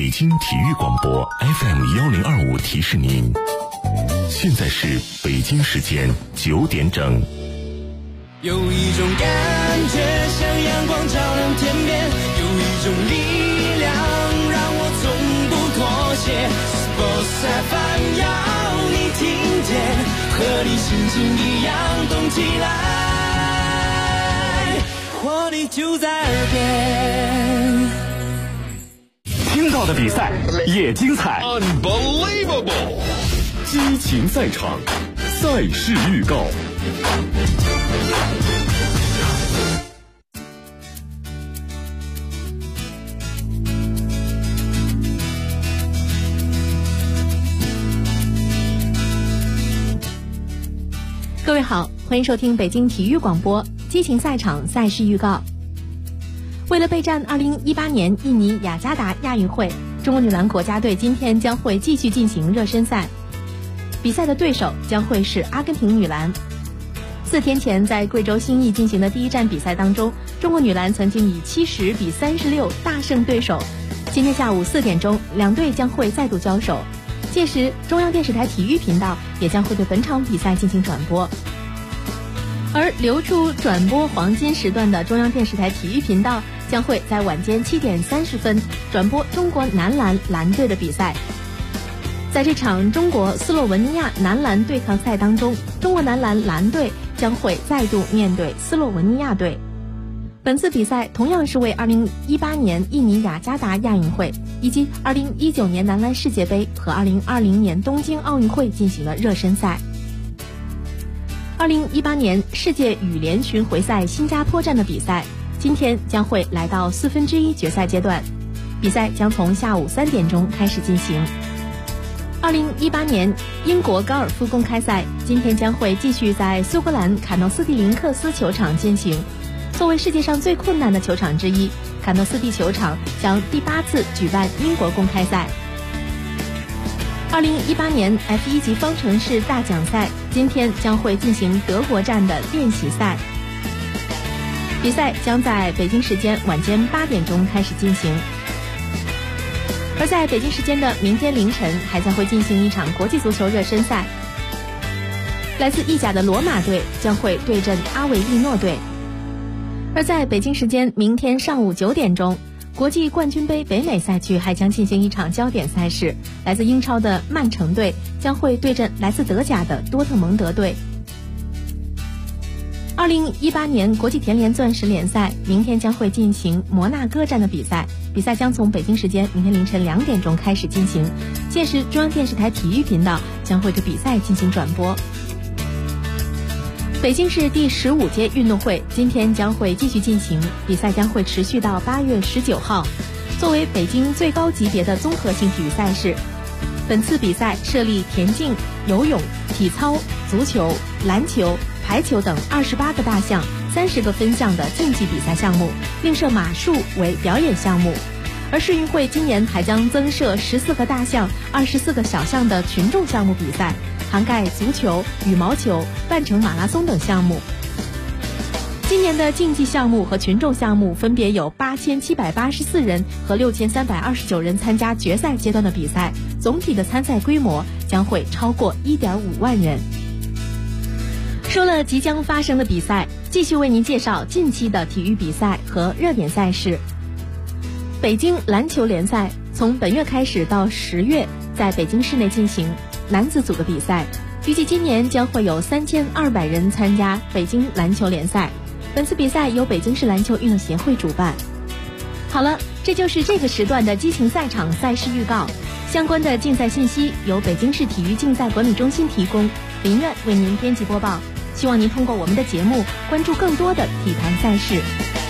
北京体育广播 FM1025提示您，现在是北京时间9点整。 有一种感觉像阳光照亮天边，有一种力量让我从不妥协。Sports FM 要你听见，和你心情一样动起来，活力就在耳边。 听到的比赛也精彩 ，Unbelievable！ 激情赛场，赛事预告。 各位好，欢迎收听北京体育广播激情赛场赛事预告。为了备战2018年印尼雅加达亚运会，中国女篮国家队今天将会继续进行热身赛，比赛的对手将会是阿根廷女篮。4天前在贵州兴义进行的第一站比赛当中，中国女篮曾经以70比36大胜对手。今天下午4点钟，两队将会再度交手，届时中央电视台体育频道也将会对本场比赛进行转播。而留出转播黄金时段的中央电视台体育频道将会在晚间7点30分转播中国男篮篮队的比赛。在这场中国斯洛文尼亚男篮对抗赛当中，中国男篮篮队将会再度面对斯洛文尼亚队。本次比赛同样是为2018年印尼雅加达亚运会以及2019年男篮世界杯和2020年东京奥运会进行了热身赛。2018年世界羽联巡回赛新加坡站的比赛今天将会来到1/4决赛阶段，比赛将从下午3点钟开始进行。2018年英国高尔夫公开赛今天将会继续在苏格兰卡诺斯蒂林克斯球场进行。作为世界上最困难的球场之一，卡诺斯蒂球场将第8次举办英国公开赛。2018年 F1 级方程式大奖赛今天将会进行德国站的练习赛，比赛将在北京时间晚间8点钟开始进行。而在北京时间的明天凌晨还将会进行一场国际足球热身赛，来自意甲的罗马队将会对阵阿维利诺队。而在北京时间明天上午9点钟，国际冠军杯北美赛区还将进行一场焦点赛事，来自英超的曼城队将会对阵来自德甲的多特蒙德队。2018年国际田联钻石联赛明天将会进行摩纳哥站的比赛，比赛将从北京时间明天凌晨2点钟开始进行，届时中央电视台体育频道将会对比赛进行转播。北京市第15届运动会今天将会继续进行，比赛将会持续到8月19号。作为北京最高级别的综合性体育赛事，本次比赛设立田径、游泳、体操、足球、篮球、排球等28个大项、30个分项的竞技比赛项目，另设马术为表演项目。而世运会今年还将增设14个大项、24个小项的群众项目比赛，涵盖足球、羽毛球、半程马拉松等项目。今年的竞技项目和群众项目分别有8784人和6329人参加决赛阶段的比赛，总体的参赛规模将会超过1.5万人。说了即将发生的比赛，继续为您介绍近期的体育比赛和热点赛事。北京篮球联赛从本月开始到10月在北京市内进行男子组的比赛，预计今年将会有3200人参加北京篮球联赛。本次比赛由北京市篮球运动协会主办。好了，这就是这个时段的激情赛场赛事预告。相关的竞赛信息由北京市体育竞赛管理中心提供，林苑为您编辑播报。希望您通过我们的节目关注更多的体坛赛事。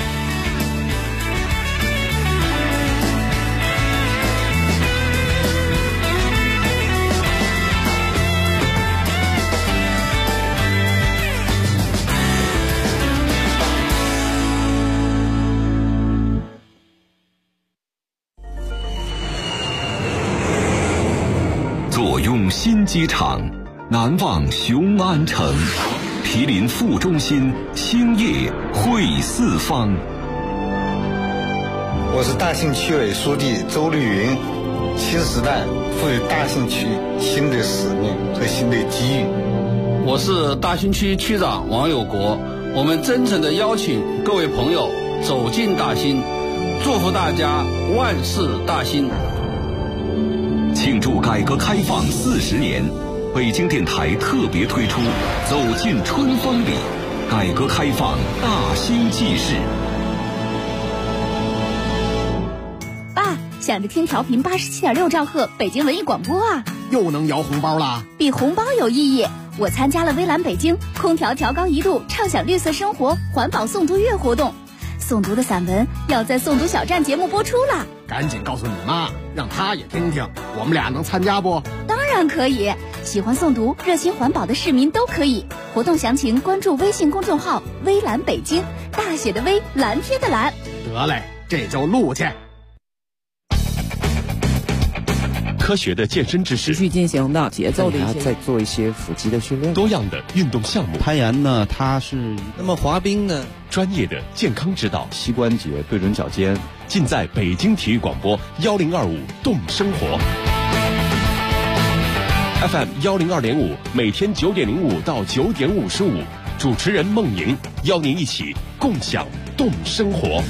左用新机场，南望雄安城，毗邻副中心，兴业汇四方。 我是大庆区委书记周绿云， 新时代赋予大兴区新的使命和新的机遇。 我是大兴区区长王有国，我们真诚地邀请各位朋友走进大兴，祝福大家万事大兴。 庆祝改革开放40年，北京电台特别推出《走进春风里》，改革开放大兴纪事。 爸，想着听调频87.6兆赫北京文艺广播啊！ 又能摇红包啦？ 比红包有意义。我参加了微蓝北京空调调高1度畅享绿色生活环保诵读月活动，诵读的散文要在诵读小站节目播出了。 赶紧告诉你妈，让她也听听，我们俩能参加不？ 当然可以，喜欢诵读热心环保的市民都可以。活动详情关注微信公众号微蓝北京，大写的微，蓝天的蓝。 得嘞，这就录去。 科学的健身知识， 持续进行的节奏的一些， 再做一些腹肌的训练， 多样的运动项目。 攀岩呢，它是那么滑冰呢， 专业的健康指导， 膝关节对准脚尖， 尽在北京体育广播1025动生活 FM 102.5，每天9点05到9点55，主持人孟莹邀您一起共享动生活。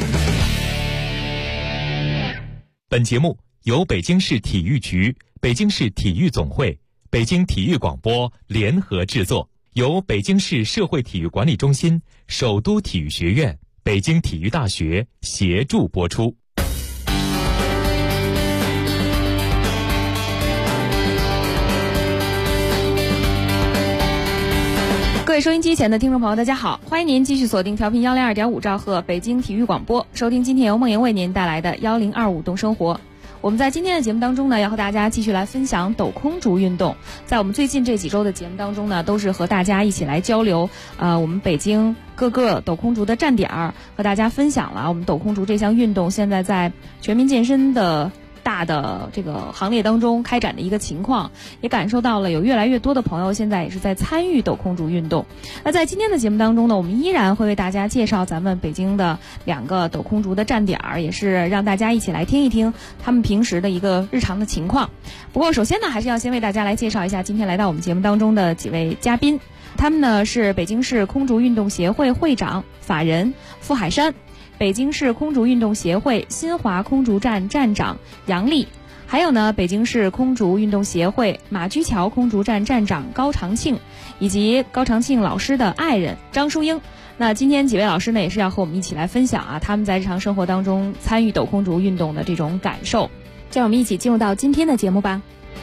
本节目由北京市体育局、北京市体育总会、北京体育广播联合制作，由北京市社会体育管理中心、首都体育学院、北京体育大学协助播出。 各位收音机前的听众朋友，大家好，欢迎您继续锁定调频102.5兆赫北京体育广播，收听今天由孟莹为您带来的1025动生活。我们在今天的节目当中呢，要和大家继续来分享斗空竹运动。在我们最近这几周的节目当中呢，都是和大家一起来交流我们北京各个斗空竹的站点儿，和大家分享了我们斗空竹这项运动现在在全民健身的大的这个行列当中开展的一个情况，也感受到了有越来越多的朋友现在也是在参与斗空竹运动。那在今天的节目当中呢，我们依然会为大家介绍咱们北京的2个斗空竹的站点儿，也是让大家一起来听一听他们平时的一个日常的情况。不过首先呢，还是要先为大家来介绍一下今天来到我们节目当中的几位嘉宾，他们呢是北京市空竹运动协会会长法人傅海山，北京市空竹运动协会新华空竹站站长杨丽，还有呢北京市空竹运动协会马驹桥空竹站站长高长庆，以及高长庆老师的爱人张淑英。那今天几位老师呢，也是要和我们一起来分享他们在日常生活当中参与斗空竹运动的这种感受。就让我们一起进入到今天的节目吧。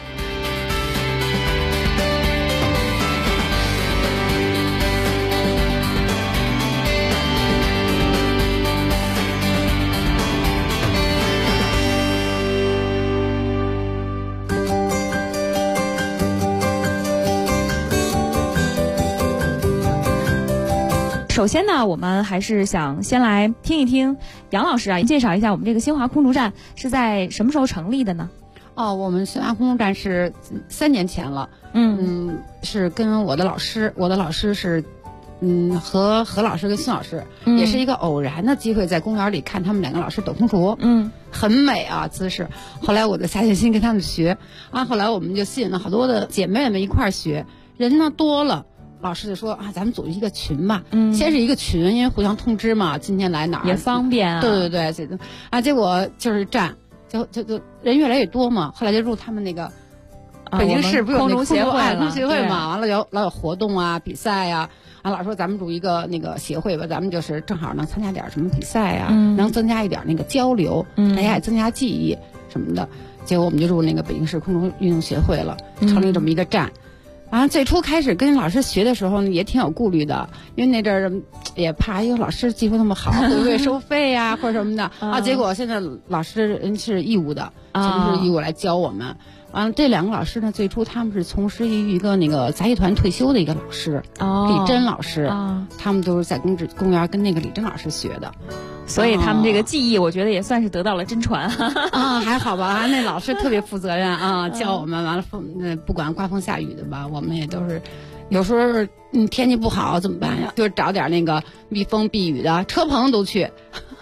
首先呢，我们还是想先来听一听杨老师介绍一下我们这个新华空竹站是在什么时候成立的呢？ 我们新华空竹站是3年前了。是跟我的老师是和何老师跟孙老师，也是一个偶然的机会，在公园里看他们2个老师斗空竹，很美啊姿势。后来我就下决心跟他们学后来我们就吸引了好多的姐妹们一块儿学，人呢多了。老师就说咱们组一个群吧。先是一个群，因为互相通知嘛，今天来哪儿也方便啊。 对，结果就是站，就人越来越多嘛。后来就入他们那个北京市不有那空竹协会嘛，完了老有活动啊、比赛啊。老师说咱们组一个那个协会吧，咱们就是正好能参加点什么比赛啊，能增加一点那个交流，大家也增加记忆什么的。结果我们就入那个北京市空竹运动协会了，成立这么一个站。最初开始跟老师学的时候呢，也挺有顾虑的，因为那阵儿也怕老师技术那么好，会不会收费呀或者什么的结果现在老师人是义务的，全是义务来教我们。完了，这2个老师呢，最初他们是从事于一个那个杂技团退休的一个老师，李珍老师，他们都是在公园跟那个李珍老师学的。 所以他们这个技艺，我觉得也算是得到了真传还好吧。那老师特别负责任教我们。完了，不管刮风下雨的吧，我们也都是，有时候天气不好怎么办呀？就是找点那个避风避雨的车棚都去。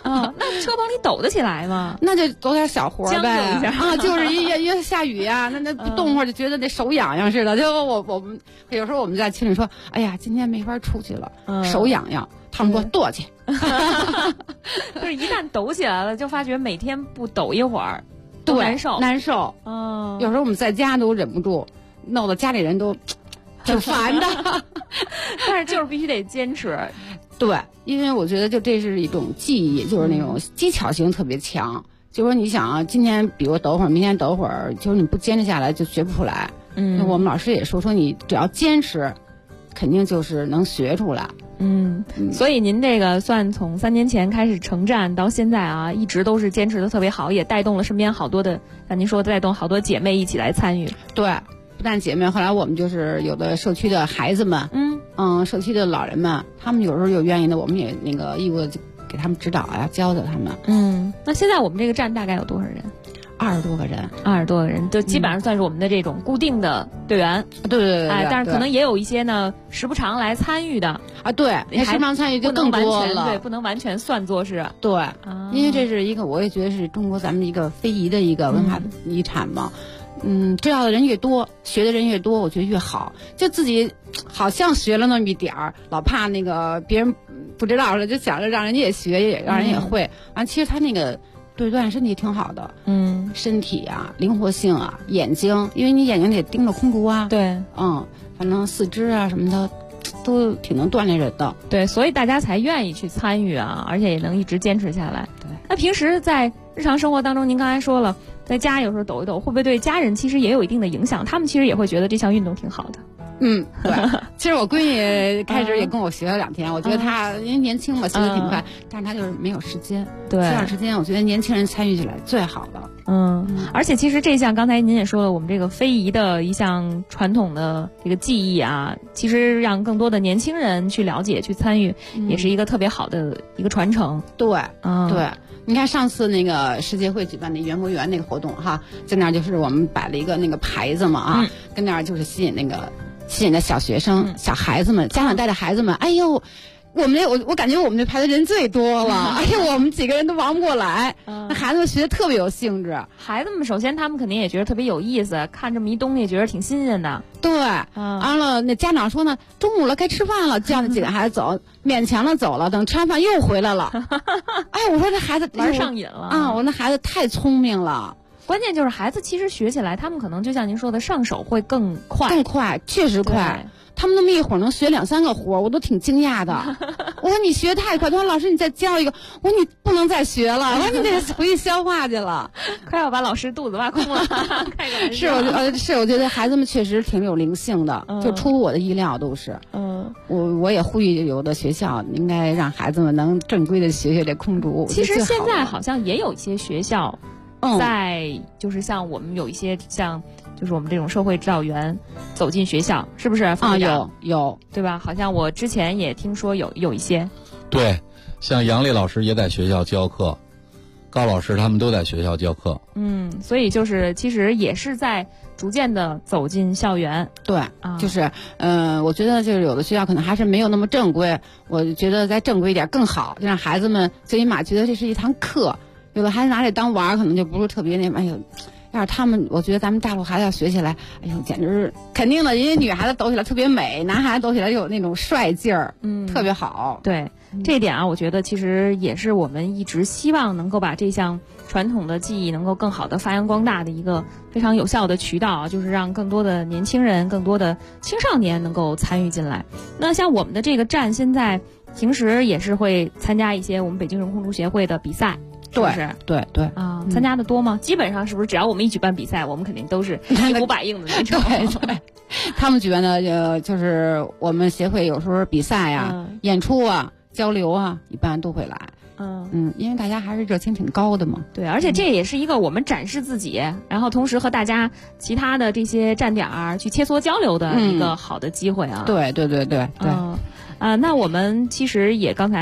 那车棚里抖得起来吗？ 那就抖点小活呗， 将就一下啊，就是一下雨啊，那不动会儿就觉得那手痒痒似的。就我们有时候我们在群里说，哎呀，今天没法出去了，手痒痒。他们说跺去， 就是一旦抖起来了，就发觉每天不抖一会儿， 对， 难受。有时候我们在家都忍不住，弄得家里人都挺烦的。 但是就是必须得坚持。 对，因为我觉得就这是一种技艺，就是那种技巧性特别强。就说你想啊，今天比如抖会儿，明天抖会儿，就是你不坚持下来就学不出来。我们老师也说你只要坚持，肯定就是能学出来。 所以您这个算从3年前开始成站到现在啊，一直都是坚持的特别好，也带动了身边好多的，像您说带动好多姐妹一起来参与。 对，不但姐妹，后来我们就是有的社区的孩子们，社区的老人们，他们有时候有愿意的，我们也那个义务的给他们指导啊，教教他们。 那现在我们这个站大概有多少人 ？20多个人 ，20多个人，就基本上算是我们的这种固定的队员。 对， 但是可能也有一些呢，时不常来参与的啊。对，时不常参与就更多了。 对，不能完全算作是。 对，因为这是一个，我也觉得是中国咱们一个非遗的一个文化遗产嘛。知道的人越多，学的人越多，我觉得越好。就自己好像学了那么一点儿，老怕那个别人不知道了，就想着让人家也学，也让人也会。其实他那个。对锻炼身体挺好的，身体啊，灵活性啊，眼睛，因为你眼睛得盯着空竹啊， 对， 反正四肢啊什么的，都挺能锻炼人的， 对，所以大家才愿意去参与啊，而且也能一直坚持下来。 对， 那平时在日常生活当中，您刚才说了，在家有时候抖一抖，会不会对家人其实也有一定的影响？他们其实也会觉得这项运动挺好的。 对，其实我闺女开始也跟我学了2天，我觉得她因为年轻嘛，学得挺快，但是她就是没有时间。 对， 这段时间我觉得年轻人参与起来最好了。 而且其实这项刚才您也说了，我们这个非遗的一项传统的这个技艺啊，其实让更多的年轻人去了解、去参与，也是一个特别好的一个传承。 对，对。你看上次那个世界会举办的园博园那个活动哈，在那儿就是我们摆了一个那个牌子嘛跟那儿就是吸引的小学生、小孩子们，家长带着孩子们，哎呦，我感觉我们这排的人最多了，而且我们几个人都忙不过来。那孩子们学的特别有兴致。 孩子们首先他们肯定也觉得特别有意思，看这么一东西觉得挺新鲜的。 对，完了那家长说呢，中午了该吃饭了，叫那几个孩子走，勉强的走了，等吃完饭又回来了。哎，我说这孩子玩上瘾了啊！我那孩子太聪明了。 关键就是孩子其实学起来，他们可能就像您说的，上手会更快， 确实快。他们那么一会儿能学2、3个活，我都挺惊讶的。我说你学太快，他说老师你再教一个，我说你不能再学了，我说你得回去消化去了， 快要把老师肚子挖空了。 我觉得孩子们确实挺有灵性的，就出乎我的意料都是。我也呼吁有的学校应该让孩子们能正规的学学这空竹。 其实现在好像也有一些学校。在就是像我们有一些像就是我们这种社会指导员走进学校，是不是？ 有对吧？好像我之前也听说有一些。 对，像杨丽老师也在学校教课，高老师他们都在学校教课。 所以就是其实也是在逐渐的走进校园。 对，就是我觉得就是有的学校可能还是没有那么正规，我觉得再正规一点更好，就让孩子们最起码觉得这是一堂课。有的孩子拿这当玩，可能就不是特别那，哎呦，要是他们，我觉得咱们大陆孩子要学起来，哎呦，简直是肯定的，因为女孩子抖起来特别美，男孩子抖起来有那种帅劲儿，特别好。 对，这一点啊，我觉得其实也是我们一直希望能够把这项传统的技艺能够更好的发扬光大的一个非常有效的渠道啊，就是让更多的年轻人、更多的青少年能够参与进来。那像我们的这个站，现在平时也是会参加一些我们北京人空竹协会的比赛。 对参加的多吗？基本上是不是只要我们一举办比赛，我们肯定都是一呼百应的那种？ 对，他们举办的就是我们协会有时候比赛啊、演出啊、交流啊，一般都会来。因为大家还是热情挺高的嘛。 对，而且这也是一个我们展示自己，然后同时和大家其他的这些站点去切磋交流的一个好的机会啊。 对。 那我们其实也刚才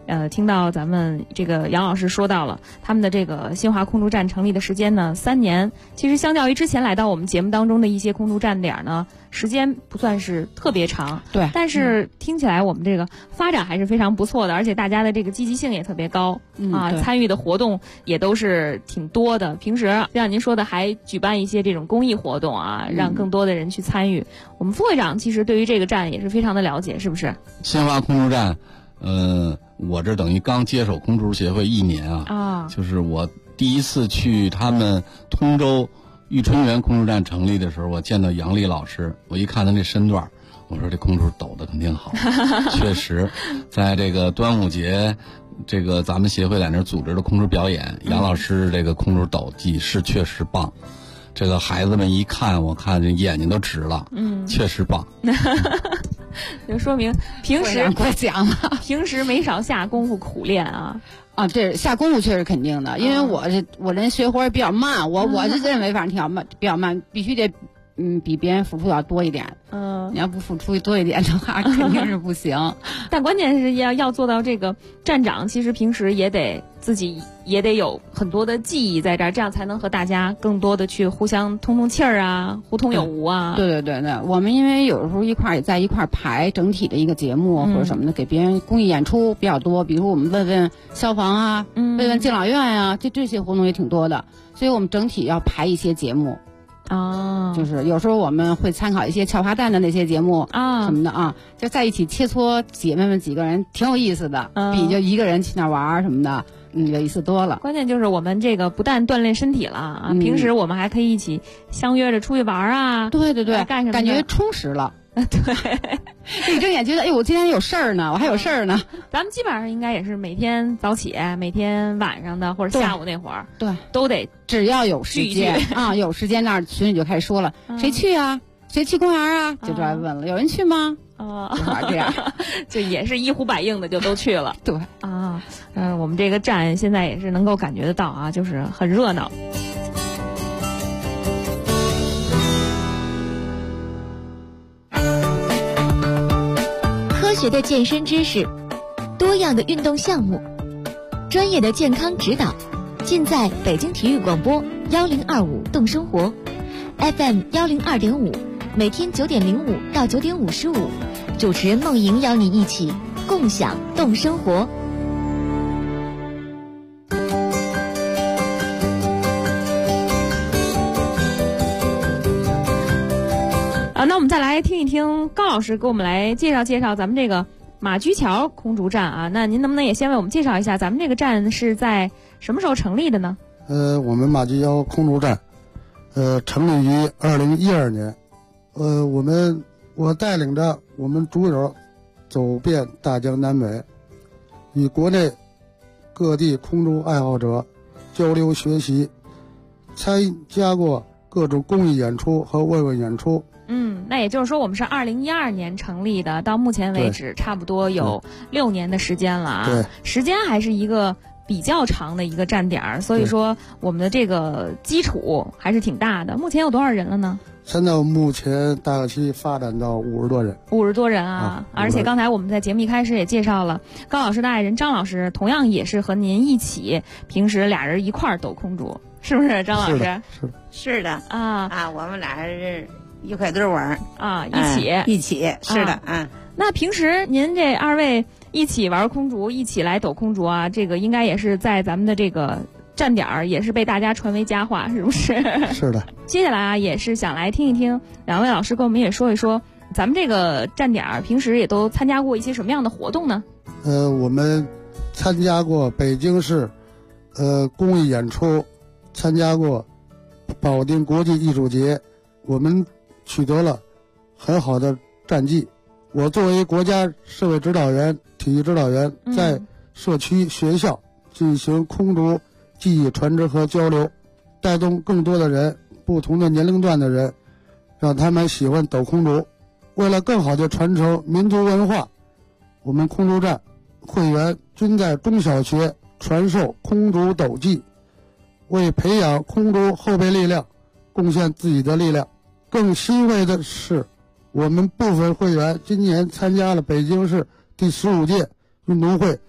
听到咱们这个杨老师说到了他们的这个新华空竹站成立的时间呢3年，其实相较于之前来到我们节目当中的一些空竹站点呢，时间不算是特别长， 对， 但是听起来我们这个发展还是非常不错的，而且大家的这个积极性也特别高，参与的活动也都是挺多的。平时像您说的还举办一些这种公益活动啊，让更多的人去参与。我们副会长其实对于这个站也是非常的了解，是不是？ 新华空竹站我这等于刚接手空竹协会1年啊，就是我第一次去他们通州玉春园空竹站成立的时候，我见到杨丽老师，我一看他那身段，我说这空竹抖得肯定好。确实在这个端午节这个咱们协会在那组织的空竹表演，杨老师这个空竹抖技是确实棒，这个孩子们一看，我看这眼睛都直了，确实棒。 就说明平时快讲了， 平时没少下功夫苦练啊。 这下功夫确实肯定的，因为我人学活也比较慢，我是认为反正比较慢，必须得比别人付出要多一点。你要不付出多一点的话，肯定是不行。 但关键是要做到这个站长，其实平时自己也得有很多的技艺在这儿，这样才能和大家更多的去互相通通气儿啊，互通有无啊。 对，我们因为有时候也在一块排整体的一个节目或者什么的，给别人公益演出比较多，比如我们问问消防啊，问问敬老院啊，这些活动也挺多的，所以我们整体要排一些节目。就是有时候我们会参考一些俏花旦的那些节目什么的就在一起切磋，姐妹们几个人挺有意思的，比就一个人去那玩什么的，有意思多了。 关键就是我们这个不但锻炼身体了平时我们还可以一起相约着出去玩啊。 对， 干什么？ 感觉充实了。 对， 一睁眼觉得我今天有事儿呢，我还有事儿呢。 咱们基本上应该也是每天早起，每天晚上的或者下午那会儿， 对， 都得只要有时间有时间那儿群里就开始说了，谁去啊？谁去公园啊？就这样问了，有人去吗？这样就也是一呼百应的就都去了。 对我们这个站现在也是能够感觉得到就是很热闹。 科学的健身知识，多样的运动项目，专业的健康指导，尽在北京体育广播1025动生活 FM 102.5，每天9点05到9点55，主持人梦莹邀你一起共享动生活。 那我们再来听一听高老师给我们来介绍咱们这个马驹桥空竹站那您能不能也先为我们介绍一下咱们这个站是在什么时候成立的呢？ 我们马驹桥空竹站成立于2012年。我带领着我们竹友走遍大江南北，与国内各地空竹爱好者交流学习，参加过各种公益演出和慰问演出。 那也就是说我们是2012年成立的，到目前为止差不多有6年的时间了对， 时间还是一个比较长的一个站点，所以说我们的这个基础还是挺大的。目前有多少人了呢？ 现在目前大期发展到50多人。 50多人而且刚才我们在节目一开始也介绍了高老师的爱人张老师，同样也是和您一起平时俩人一块儿抖空竹，是不是张老师？ 是的我们俩是一块堆玩一起是的那平时您这2位一起玩空竹，一起来抖空竹这个应该也是在咱们的这个站点也是被大家传为佳话，是不是？ 是的。 接下来也是想来听一听2位老师跟我们也说一说咱们这个站点平时也都参加过一些什么样的活动呢？ 我们参加过北京市公益演出，参加过保定国际艺术节，我们取得了很好的战绩。我作为国家社会指导员、体育指导员，在社区学校进行空竹技艺传承和交流，带动更多的人，不同的年龄段的人，让他们喜欢抖空竹。为了更好的传承民族文化，我们空竹站会员均在中小学传授空竹抖技，为培养空竹后备力量贡献自己的力量。更欣慰的是，我们部分会员今年参加了北京市第15届运动会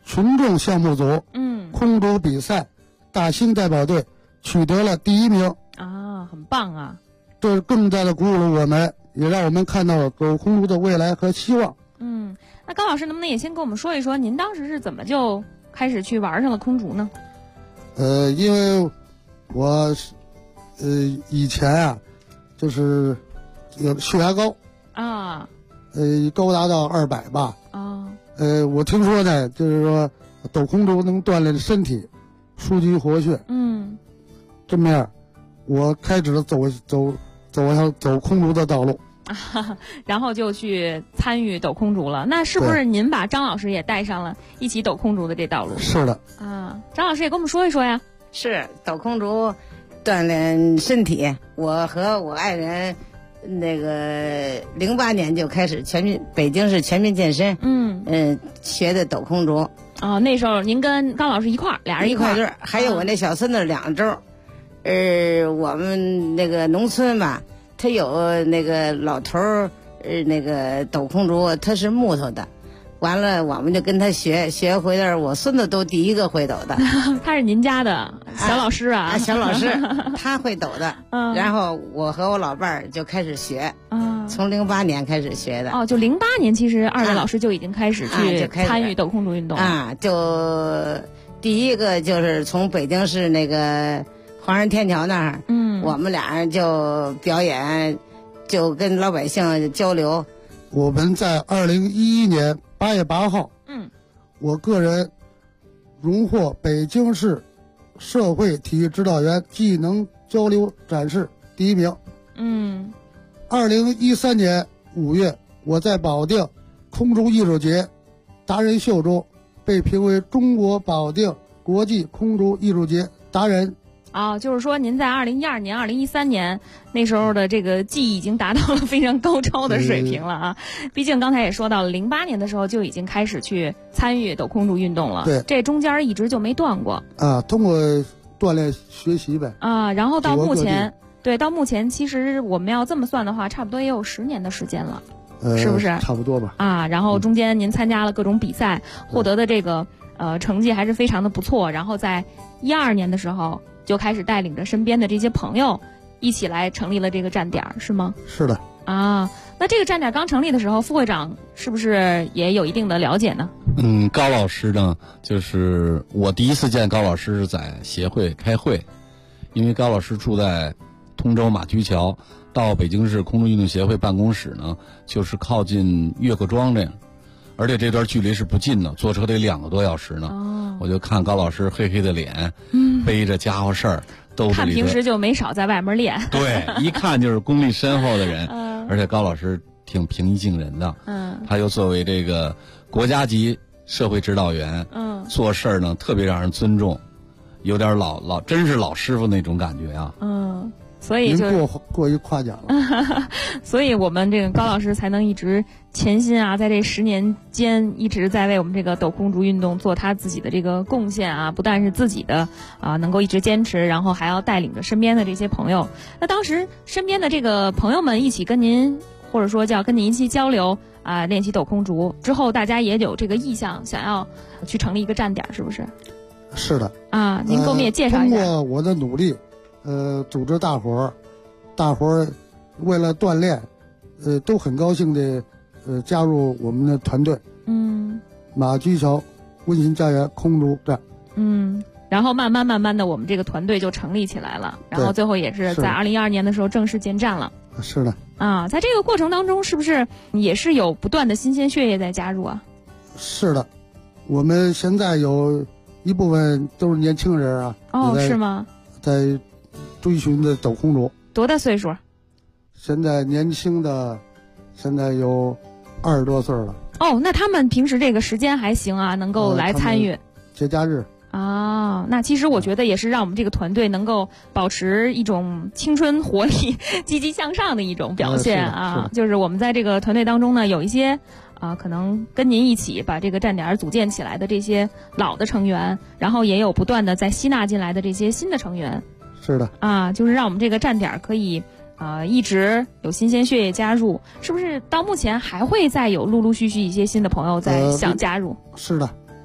群众项目组空竹比赛大兴代表队取得了第1名啊，很棒啊！ 这更加的鼓舞了我们，也让我们看到了走空竹的未来和希望。 那高老师能不能也先跟我们说一说，您当时是怎么就开始去玩上了空竹呢？ 因为我以前啊，就是有血压高啊， 高达到200吧。我听说呢，就是说抖空竹能锻炼身体，舒筋活血。这么样，我开始了走空竹的道路。 然后就去参与抖空竹了。那是不是您把张老师也带上了一起抖空竹的这道路？ 是的啊，张老师也跟我们说一说呀。 是抖空竹锻炼身体，我和我爱人那个08年就开始北京市全民健身，学的抖空竹。 哦，那时候您跟高老师俩人一块儿，还有我那小孙子2周。我们那个农村吧，他有那个老头儿，那个抖空竹，他是木头的。完了，我们就跟他学回来，我孙子都第1个会抖的。 他是您家的小老师啊？ 小老师，他会抖的。然后我和我老伴儿就开始学，从08年开始学的。 哦，就08年，其实2位老师就已经开始去参与抖空竹运动啊。就第1个就是从北京市那个黄山天桥那儿，我们俩人就表演，就跟老百姓交流。 我们在2011年8月8号，我个人荣获北京市社会体育指导员技能交流展示第1名。2013年5月，我在保定空竹艺术节达人秀中被评为中国保定国际空竹艺术节达人。 就是说您在2012年、2013年那时候的这个技艺已经达到了非常高超的水平了啊！毕竟刚才也说到了，08年的时候就已经开始去参与抖空竹运动了。 对， 这中间一直就没断过啊，通过锻炼学习呗啊。然后到目前，到目前其实我们要这么算的话，差不多也有10年的时间了，是不是？ 差不多吧。 啊，然后中间您参加了各种比赛，获得的这个成绩还是非常的不错。然后在12年的时候，就开始带领着身边的这些朋友一起来成立了这个站点，是吗？ 是的。 啊，那这个站点刚成立的时候，副会长是不是也有一定的了解呢？ 高老师呢，就是我第一次见高老师是在协会开会，因为高老师住在通州马驹桥，到北京市空中运动协会办公室呢，就是靠近岳各庄这样，而且这段距离是不近的，坐车得2个多小时呢。我就看高老师黑黑的脸，背着家伙事儿，兜子里看平时就没少在外面练。 对，一看就是功力深厚的人。而且高老师挺平易近人的。他又作为这个国家级社会指导员，做事儿呢特别让人尊重，有点真是老师傅那种感觉啊。 所以就过于夸奖了。 所以我们这个高老师才能一直潜心啊，在这10年间一直在为我们这个抖空竹运动做他自己的这个贡献啊，不但是自己的能够一直坚持，然后还要带领着身边的这些朋友。那当时身边的这个朋友们一起跟您，或者说叫跟您一起交流啊，练习抖空竹之后，大家也有这个意向，想要去成立一个站点，是不是？ 是的。 啊，您给我们也介绍一下。 通过我的努力，组织大伙儿为了锻炼，都很高兴的加入我们的团队。马驹桥温馨家园空竹站。 然后慢慢的，我们这个团队就成立起来了，然后最后也是在2012年的时候正式建站了。 是的。 啊，在这个过程当中，是不是也是有不断的新鲜血液在加入啊？ 是的，我们现在有一部分都是年轻人啊。 是吗？ 在追寻的抖空竹。 多大岁数？ 现在年轻的，现在有20多岁了。 那他们平时这个时间还行啊，能够来参与节假日。 那其实我觉得也是让我们这个团队能够保持一种青春活力、积极向上的一种表现啊。就是我们在这个团队当中呢，有一些可能跟您一起把这个站点组建起来的这些老的成员，然后也有不断的在吸纳进来的这些新的成员。 是的。 就是让我们这个站点可以一直有新鲜血液加入，是不是到目前还会再有陆陆续续一些新的朋友在想加入？ 是的，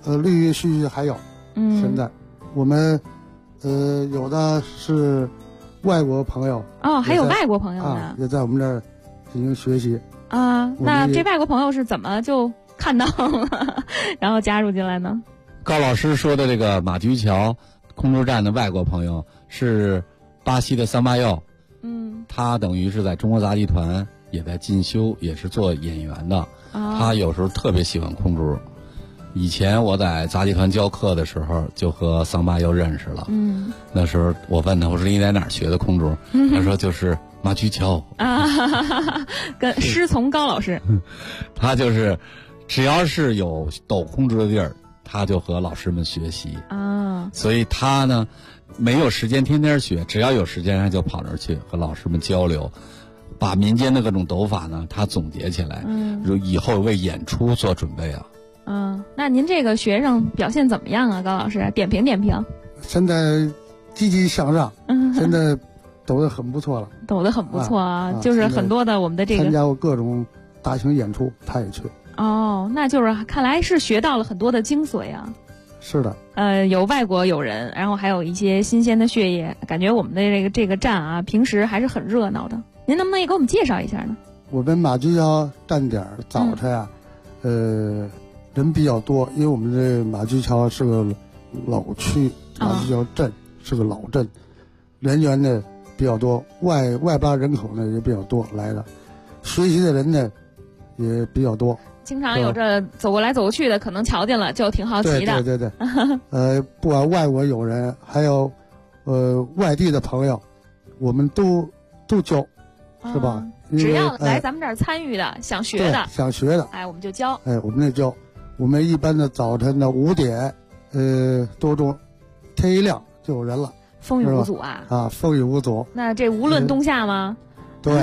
陆陆续续还有。现在我们有的是外国朋友还有外国朋友呢， 也在我们这儿进行学习那这外国朋友是怎么就看到了然后加入进来呢？ 高老师说的这个马驹桥空中站的外国朋友是巴西的桑巴佑，他等于是在中国杂技团也在进修，也是做演员的。他有时候特别喜欢空竹。以前我在杂技团教课的时候，就和桑巴佑认识了。那时候我问他，我说你在哪儿学的空竹？他说就是马驹桥跟师从高老师。 他就是只要是有抖空竹的地儿，他就和老师们学习所以他呢没有时间天天学，只要有时间他就跑那儿去和老师们交流，把民间的各种抖法呢他总结起来，以后为演出做准备那您这个学生表现怎么样啊？高老师点评点评。 现在积极向上，现在抖得很不错了。 抖得很不错就是很多的我们的这个参加过各种大型演出，他也去。 那就是看来是学到了很多的精髓啊。 是的。 有外国友人，然后还有一些新鲜的血液，感觉我们的这个站平时还是很热闹的。您能不能也给我们介绍一下呢？ 我们马驹桥站点早晨人比较多，因为我们这马驹桥是个老区，马驹桥镇是个老镇，人员呢比较多，外巴人口呢也比较多来的，学习的人呢也比较多。 经常有这走过来走过去的，可能瞧见了就挺好奇的。 对。不管外国友人，还有外地的朋友，我们都教，是吧？ 只要来咱们这儿参与的，想学的，我们就教。 我们就教。我们一般的早晨的5点，多钟，天一亮就有人了。 风雨无阻风雨无阻。 那这无论冬夏吗？ 对。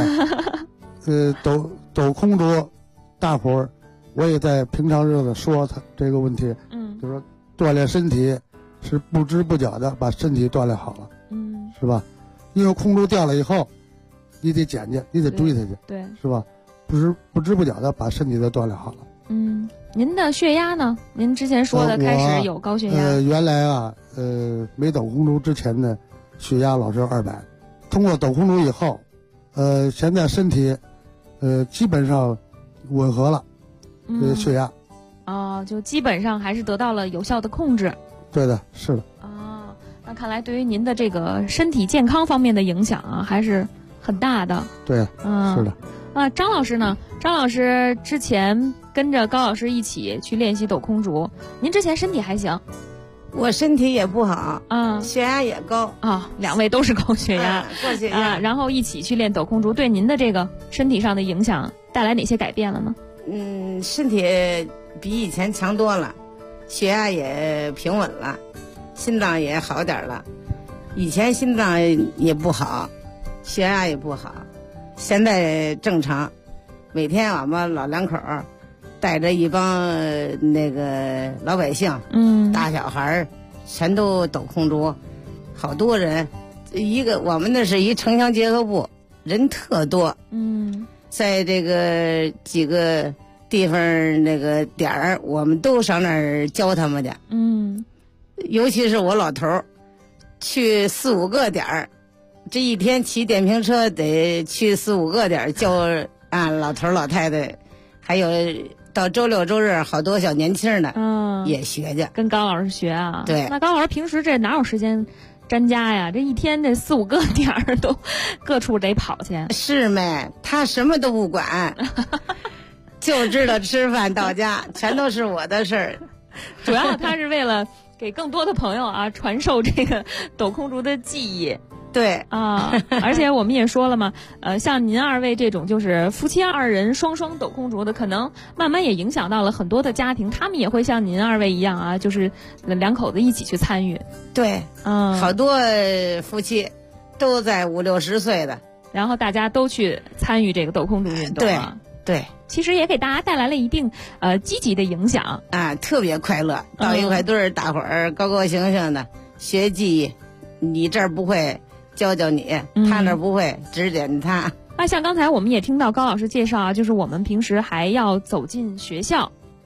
抖空竹，大伙儿，我也在平常日子说他这个问题。就是说锻炼身体是不知不觉的把身体锻炼好了。是吧？因为空竹掉了以后，你得捡去，你得追它去。 对。 是吧？不知不觉的把身体都锻炼好了。 您的血压呢？您之前说的开始有高血压。 原来没抖空竹之前呢，血压老是200，通过抖空竹以后，现在身体，基本上吻合了，血压。 就基本上还是得到了有效的控制。 对的，是的。 那看来对于您的这个身体健康方面的影响还是很大的。 对，是的。 张老师呢？张老师之前跟着高老师一起去练习抖空竹，您之前身体还行？ 我身体也不好血压也高两位都是高血压， 高血压然后一起去练抖空竹，对您的这个身体上的影响带来哪些改变了呢？ 身体比以前强多了，血压也平稳了，心脏也好点了。以前心脏也不好，血压也不好，现在正常。每天我们老两口带着一帮那个老百姓，大小孩全都抖空竹，好多人。我们那是一城乡结合部，人特多。在这个几个地方那个点儿，我们都上那儿教他们去。尤其是我老头儿，去4、5个点儿，这一天骑电瓶车得去4、5个点儿教老头老太太，还有到周六周日好多小年轻的也学去， 跟高老师学啊。 对， 那高老师平时这哪有时间沾家呀？这一天这4、5个点儿都各处得跑去。 是没，他什么都不管，就知道吃饭到家，全都是我的事儿。 主要他是为了给更多的朋友传授这个抖空竹的技艺。 对而且我们也说了嘛，像您2位这种就是夫妻2人双抖空竹的，可能慢慢也影响到了很多的家庭，他们也会像您2位一样就是两口子一起去参与。 对，好多夫妻都在50、60岁的， 然后大家都去参与这个抖空竹运动。 对， 其实也给大家带来了一定积极的影响特别快乐。到一块堆儿，大伙儿高高兴兴的学技艺，你这儿不会教你，他那儿不会指点他。 那像刚才我们也听到高老师介绍就是我们平时还要走进学校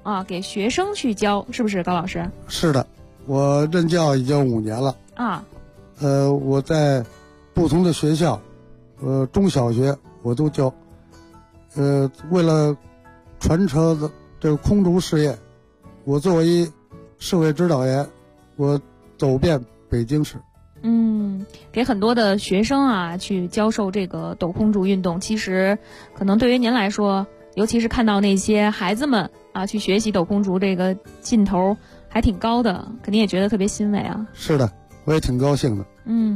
啊，给学生去教，是不是高老师？ 是的，我任教已经5年了啊。 我在不同的学校，中小学我都教。为了传承这个空竹事业，我作为社会指导员，我走遍北京市。 给很多的学生啊去教授这个抖空竹运动，其实可能对于您来说，尤其是看到那些孩子们啊去学习抖空竹，这个劲头还挺高的，肯定也觉得特别欣慰啊。 是的，我也挺高兴的。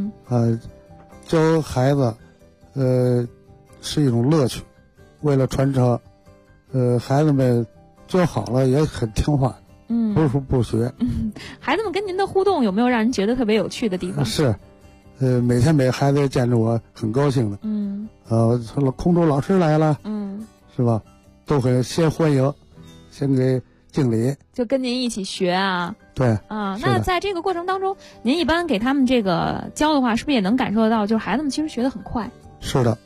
教孩子，是一种乐趣。为了传承，孩子们教好了也很听话。不是说不学。 孩子们跟您的互动有没有让人觉得特别有趣的地方？ 是，每天每个孩子见着我很高兴的。空竹老师来了，是吧？都很先欢迎，先给敬礼， 就跟您一起学啊。 对啊，那在这个过程当中，您一般给他们这个教的话，是不是也能感受得到，就是孩子们其实学得很快？ 是的，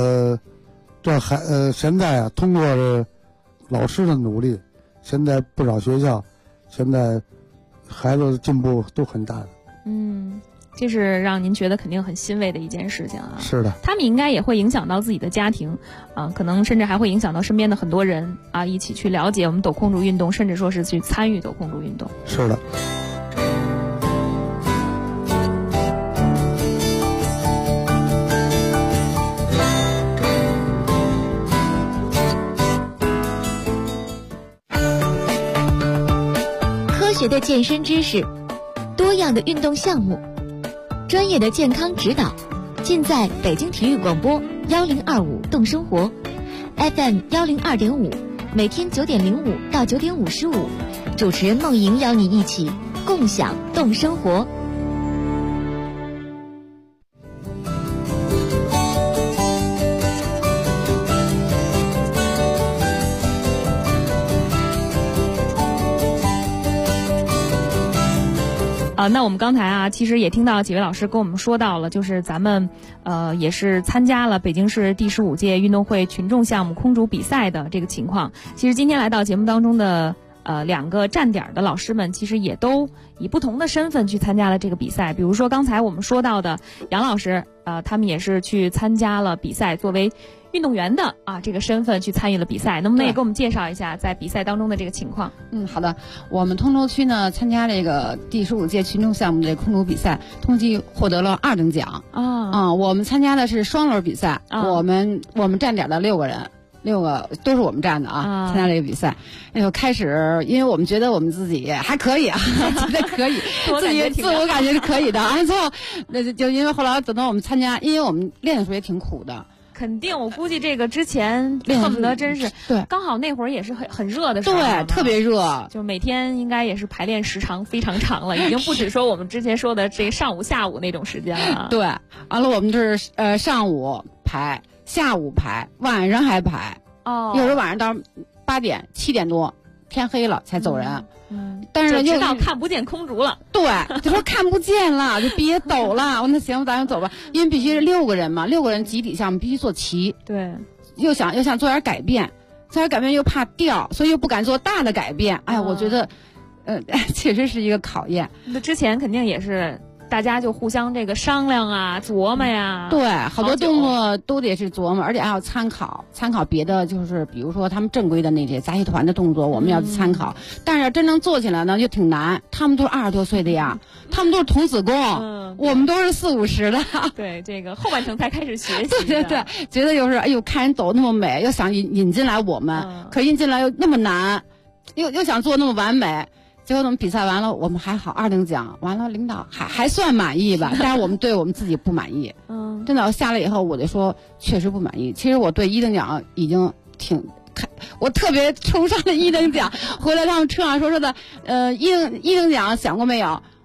现在啊，通过老师的努力，现在不少学校，现在孩子的进步都很大的。 这是让您觉得肯定很欣慰的一件事情啊。 是的， 他们应该也会影响到自己的家庭啊，可能甚至还会影响到身边的很多人啊，一起去了解我们抖空竹运动，甚至说是去参与抖空竹运动。 是的。 科学的健身知识，多样的运动项目，专业的健康指导，尽在北京体育广播1025动生活 FM 102.5，每天9点05到9点55，主持人梦莹邀你一起共享动生活。 那我们刚才啊，其实也听到几位老师跟我们说到了，就是咱们也是参加了北京市第15届运动会群众项目空竹比赛的这个情况。其实今天来到节目当中的2个站点的老师们，其实也都以不同的身份去参加了这个比赛。比如说刚才我们说到的杨老师，他们也是去参加了比赛，作为运动员的这个身份去参与了比赛。能不能也给我们介绍一下在比赛当中的这个情况？ 好的。我们通州区呢参加这个第15届群众项目的空竹比赛，同期获得了2等奖。我们参加的是双轮比赛，我们站点的6个人。6个都是我们站的参加这个比赛。开始，因为我们觉得我们自己还可以觉得可以，自我感觉是可以的。最后，就因为后来等到我们参加，因为我们练的时候也挺苦的。 肯定，我估计这个之前恨不得真是对， 刚好那会儿也是很热的时候， 对，特别热， 就每天应该也是排练时长非常长了，已经不止说我们之前说的这个上午下午那种时间了。 对，完了我们就是上午排，下午排，晚上还排。有时候晚上到8点、7点多，天黑了才走人。但是就知道看不见空竹了。 对，就说看不见了，就别抖了。我那行，咱就走吧，因为必须是6个人嘛，6个人集体项目必须做齐。 对， 又想做点改变，又怕掉，所以又不敢做大的改变。哎呀，我觉得，确实是一个考验。 那之前肯定也是。大家就互相这个商量啊，琢磨呀。 对，好多动作都得是琢磨，而且还要参考别的，就是比如说他们正规的那些杂技团的动作，我们要参考。但是真正做起来呢，就挺难。他们都是20多岁的呀，他们都是童子功，我们都是40、50的。 对，这个后半程才开始学习。 对，觉得就是哎呦，看人抖那么美，又想引进来我们，可引进来又那么难，又想做那么完美。结果我们比赛完了，我们还好2等奖，完了领导还算满意吧，但是我们对我们自己不满意。真的下来以后我就说确实不满意。其实我对1等奖已经我特别崇尚的1等奖。回来他们车上说的，1等奖想过没有？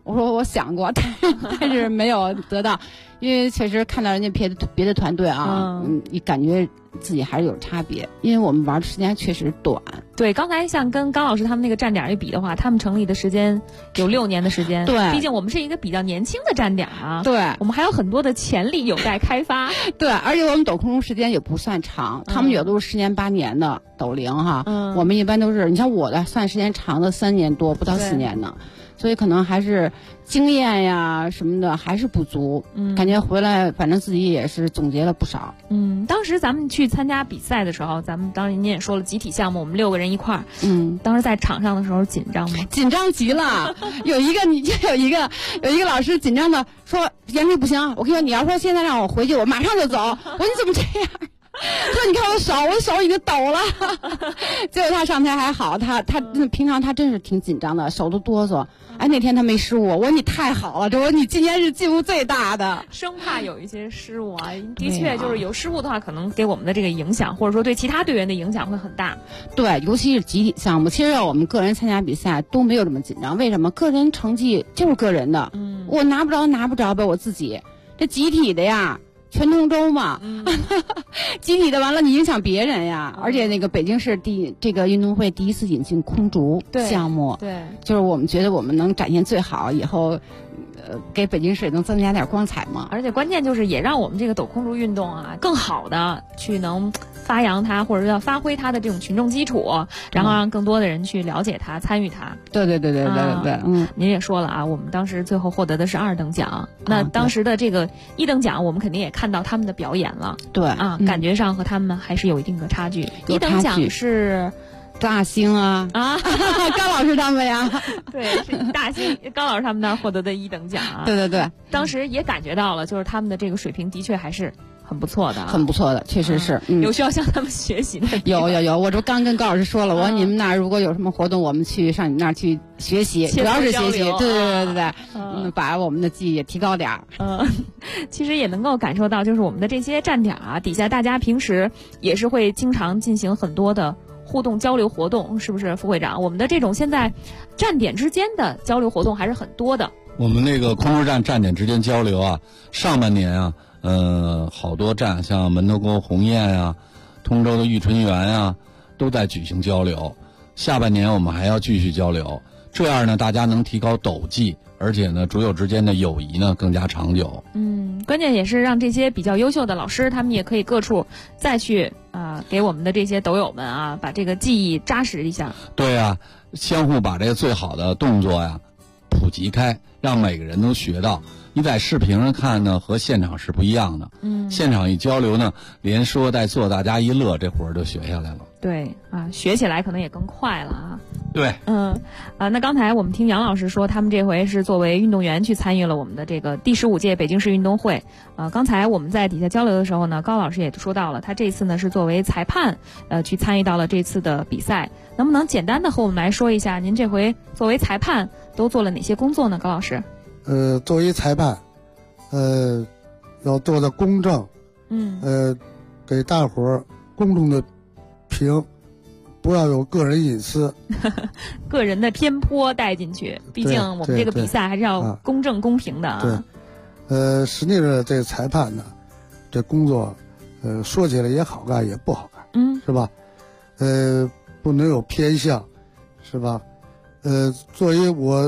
我说我想过，但是没有得到，因为确实看到人家别的团队啊，你感觉自己还是有差别，因为我们玩的时间确实短。 对，刚才像跟高老师他们那个站点一比的话，他们成立的时间有6年的时间。 对， 毕竟我们是一个比较年轻的站点啊。 对， 我们还有很多的潜力有待开发。 对，而且我们抖空中时间也不算长，他们有都是10年8年的抖龄哈。我们一般都是，你像我的算时间长的3年多，不到4年呢。所以可能还是经验呀什么的还是不足，感觉回来反正自己也是总结了不少。 当时咱们去参加比赛的时候，咱们当时您也说了集体项目，我们6个人一块儿，当时在场上的时候紧张吗？ 紧张极了，有一个老师紧张的说：“严丽不行，我跟你说，你要说现在让我回去，我马上就走。”我说：“你怎么这样？”他说：“你看我手已经抖了。”结果他上台还好，他平常他真是挺紧张的，手都哆嗦。哎，那天他没失误，我说你太好了，我说你今年是进步最大的， 生怕有一些失误啊。的确，就是有失误的话，可能给我们的这个影响，或者说对其他队员的影响会很大。 对，尤其是集体项目，其实我们个人参加比赛都没有这么紧张。为什么？个人成绩就是个人的，我拿不着呗，我自己。这集体的呀。全通州嘛，集体的完了你影响别人呀，而且那个北京市这个运动会第一次引进空竹项目， 对， 就是我们觉得我们能展现最好，以后给北京市也能增加点光彩嘛。 而且关键就是也让我们这个抖空竹运动啊，更好的去能发扬它，或者要发挥它的这种群众基础，然后让更多的人去了解它、参与它。 对， 您也说了啊，我们当时最后获得的是2等奖。那当时的这个1等奖，我们肯定也看到他们的表演了。 对啊，感觉上和他们还是有一定的差距。1等奖是大兴啊，高老师他们呀， 对，是大兴高老师他们那儿获得的1等奖啊。 对， 当时也感觉到了，就是他们的这个水平的确还是很不错的， 很不错的，确实是有需要向他们学习的。 有，我这刚跟高老师说了，我说你们那儿如果有什么活动，我们去上你们那儿去学习，主要是学习，对，把我们的技艺也提高点儿。 其实也能够感受到，就是我们的这些站点啊，底下大家平时也是会经常进行很多的互动交流活动，是不是副会长？我们的这种现在站点之间的交流活动还是很多的。 我们那个空中站点之间交流啊，上半年啊。好多站像门头沟鸿雁啊、通州的玉春园啊，都在举行交流。下半年我们还要继续交流，这样呢，大家能提高斗技，而且呢，主友之间的友谊呢更加长久。 关键也是让这些比较优秀的老师，他们也可以各处再去给我们的这些斗友们啊，把这个技艺扎实一下。 对啊，相互把这个最好的动作呀普及开，让每个人都学到。你在视频上看呢，和现场是不一样的。现场一交流呢，连说带做，大家一乐，这活儿就学下来了。 对啊，学起来可能也更快了啊。 对， 那刚才我们听杨老师说，他们这回是作为运动员去参与了我们的这个第15届北京市运动会。刚才我们在底下交流的时候呢，高老师也说到了，他这次呢是作为裁判，去参与到了这次的比赛。能不能简单的和我们来说一下，您这回作为裁判都做了哪些工作呢？高老师？ 作为裁判，要做的公正，给大伙儿公正的评，不要有个人隐私， 个人的偏颇带进去。毕竟我们这个比赛还是要公正公平的啊。 对，实际上这裁判呢，这工作，说起来也好干也不好干，是吧？不能有偏向，是吧？作为我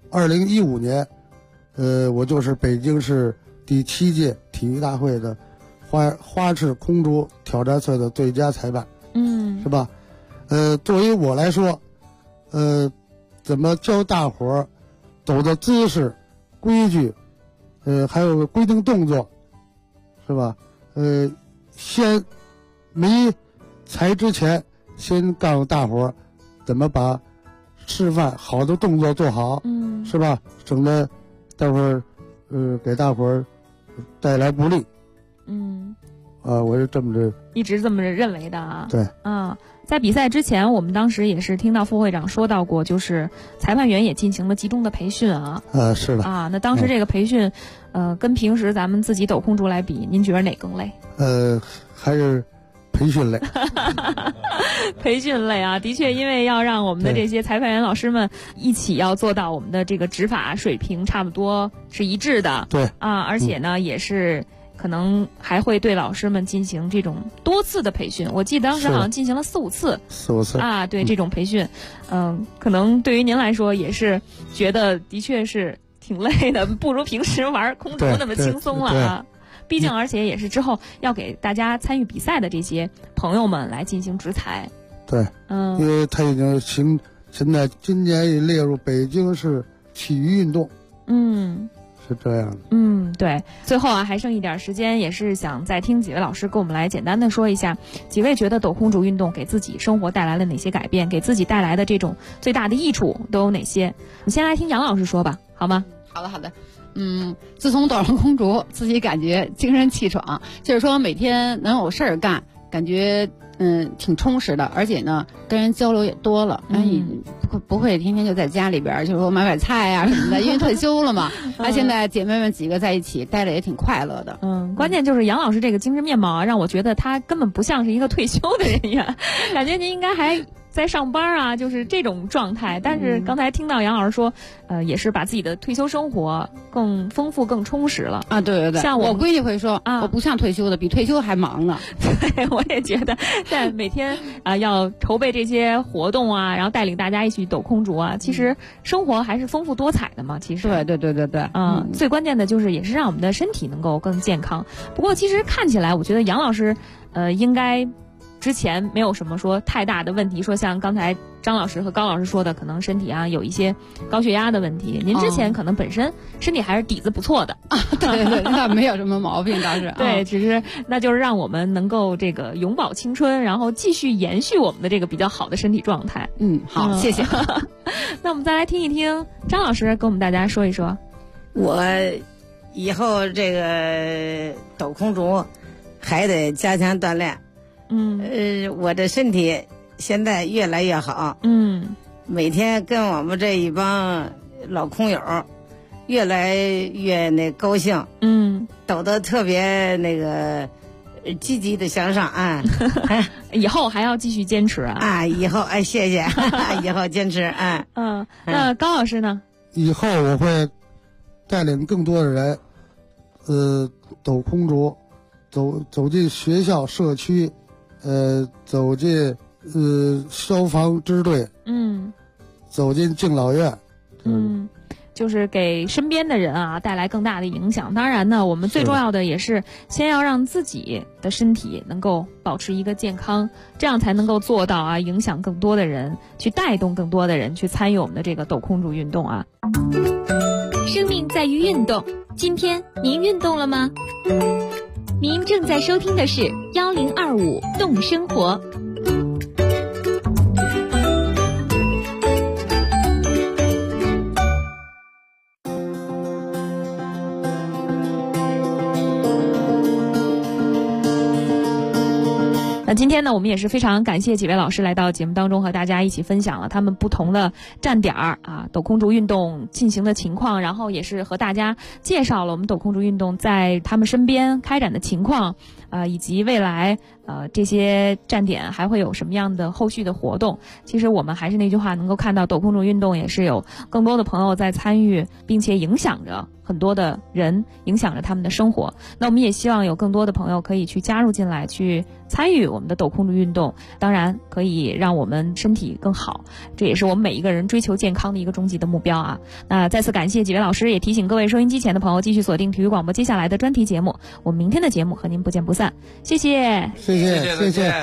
2015年。我就是北京市第7届体育大会的花式空竹挑战赛的最佳裁判，是吧？作为我来说，怎么教大伙儿走的姿势、规矩，还有规定动作，是吧？先没裁之前，先告诉大伙儿怎么把示范好的动作做好，是吧？省得待会儿，给大伙儿带来不利。我是这么着， 一直这么认为的啊。 对， 在比赛之前，我们当时也是听到副会长说到过，就是裁判员也进行了集中的培训啊。 是的。 那当时这个培训，跟平时咱们自己抖空竹来比，您觉得哪更累？ 还是培培训类。 培训类啊，的确，因为要让我们的这些裁判员老师们一起要做到我们的这个执法水平差不多是一致的。 对啊，而且呢，也是可能还会对老师们进行这种多次的培训。我记得当时好像进行了4-5次。 4-5次啊，对这种培训，可能对于您来说也是觉得的确是挺累的，不如平时玩空竹那么轻松了啊。毕竟，而且也是之后要给大家参与比赛的这些朋友们来进行执裁。 对，因为他已经现在今年也列入北京市体育运动。是这样的。 对。最后啊，还剩一点时间，也是想再听几位老师跟我们来简单的说一下，几位觉得斗空竹运动给自己生活带来了哪些改变，给自己带来的这种最大的益处都有哪些？你先来听杨老师说吧，好吗？ 好的。自从斗上空竹，自己感觉精神气爽，就是说每天能有事儿干，感觉挺充实的，而且呢跟人交流也多了，不会天天就在家里边就是说买菜呀什么的，因为退休了嘛。现在姐妹们几个在一起待着也挺快乐的。 关键就是杨老师这个精神面貌啊，让我觉得他根本不像是一个退休的人呀，感觉您应该还在上班啊，就是这种状态。但是刚才听到杨老师说，也是把自己的退休生活更丰富、更充实了啊。对，像我闺女会说啊，我不像退休的，比退休还忙呢。 对，我也觉得，但每天要筹备这些活动啊，然后带领大家一起斗空竹啊，其实生活还是丰富多彩的嘛。其实对， 最关键的就是也是让我们的身体能够更健康。不过其实看起来，我觉得杨老师应该之前没有什么说太大的问题，说像刚才张老师和高老师说的，可能身体啊有一些高血压的问题。您之前可能本身身体还是底子不错的啊。对，那没有什么毛病倒是。 对，只是那就是让我们能够这个永葆青春，然后继续延续我们的这个比较好的身体状态。 好，谢谢。 那我们再来听一听张老师跟我们大家说一说。 我以后这个斗空竹还得加强锻炼。我的身体现在越来越好。每天跟我们这一帮老空友越来越高兴。抖得特别积极的向上啊。 以后还要继续坚持啊。 以后谢谢。以后坚持啊。 那高老师呢？ 以后我会带领更多的人斗空竹，走进学校社区，走进消防支队，走进敬老院， 就是给身边的人啊带来更大的影响。当然呢，我们最重要的也是先要让自己的身体能够保持一个健康，这样才能够做到啊影响更多的人，去带动更多的人去参与我们的这个斗空竹运动啊。 生命在于运动，今天您运动了吗？您正在收听的是1025动生活。 那今天呢，我们也是非常感谢几位老师来到节目当中，和大家一起分享了他们不同的站点啊，斗空竹运动进行的情况，然后也是和大家介绍了我们斗空竹运动在他们身边开展的情况，以及未来这些站点还会有什么样的后续的活动。其实我们还是那句话，能够看到斗空竹运动也是有更多的朋友在参与，并且影响着很多的人，影响着他们的生活。那我们也希望有更多的朋友可以去加入进来，去参与我们的斗空竹运动，当然可以让我们身体更好，这也是我们每一个人追求健康的一个终极的目标啊。那再次感谢几位老师，也提醒各位收音机前的朋友继续锁定体育广播接下来的专题节目，我们明天的节目和您不见不散。谢谢， 谢谢。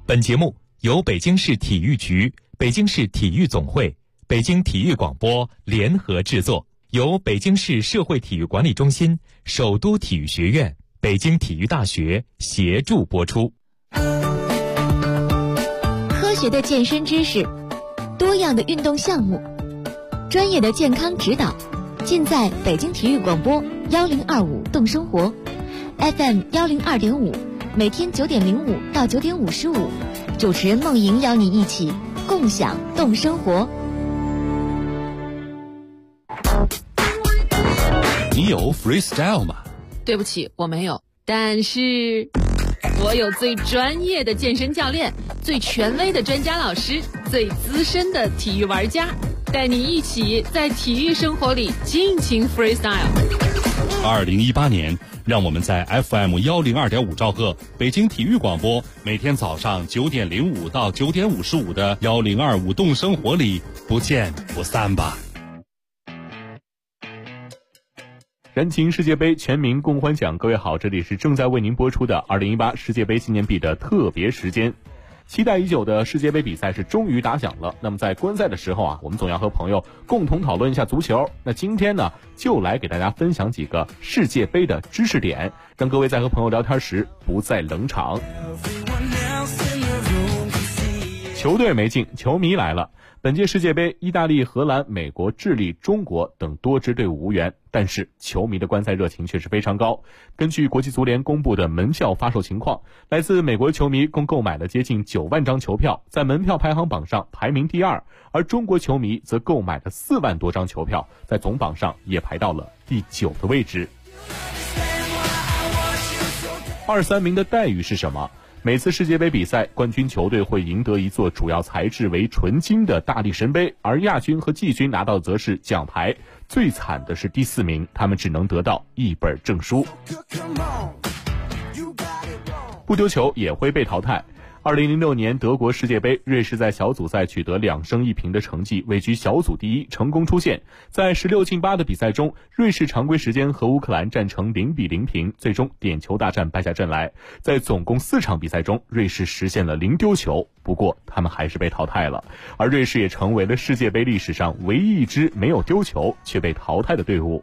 本节目由北京市体育局、北京市体育总会、北京体育广播联合制作，由北京市社会体育管理中心、首都体育学院、北京体育大学协助播出。 科学的健身知识，多样的运动项目，专业的健康指导，尽在北京体育广播1025动生活 FM 102.5，每天9点05到9点55，主持人梦莹邀你一起共享动生活。 你有 freestyle 吗？ 对不起，我没有，但是我有最专业的健身教练，最权威的专家老师，最资深的体育玩家，带你一起在体育生活里尽情 freestyle。 2018年，让我们在 FM 102.5兆赫北京体育广播，每天早上9点05到9点55的1025动生活里不见不散吧。 燃情世界杯，全民共欢享。各位好，这里是正在为您播出的2018世界杯纪念币的特别时间。期待已久的世界杯比赛是终于打响了。那么在观赛的时候啊，我们总要和朋友共同讨论一下足球。那今天呢，就来给大家分享几个世界杯的知识点，让各位在和朋友聊天时不再冷场。球队没进，球迷来了。本届世界杯，意大利、荷兰、美国、智利、中国等多支队伍无缘，但是球迷的观赛热情却是非常高。根据国际足联公布的门票发售情况，来自美国球迷共购买了接近9万张球票，在门票排行榜上排名第2，而中国球迷则购买了4万多张球票，在总榜上也排到了第9的位置。2、3名的待遇是什么？每次世界杯比赛，冠军球队会赢得一座主要材质为纯金的大力神杯，而亚军和季军拿到则是奖牌。最惨的是第4名，他们只能得到一本证书。不丢球也会被淘汰。2006年德国世界杯，瑞士在小组赛取得2胜1平的成绩，位居小组第1，成功出线。在16进8的比赛中，瑞士常规时间和乌克兰战成0比0平，最终点球大战败下阵来。在总共4场比赛中，瑞士实现了0丢球，不过他们还是被淘汰了。而瑞士也成为了世界杯历史上唯一一支没有丢球却被淘汰的队伍。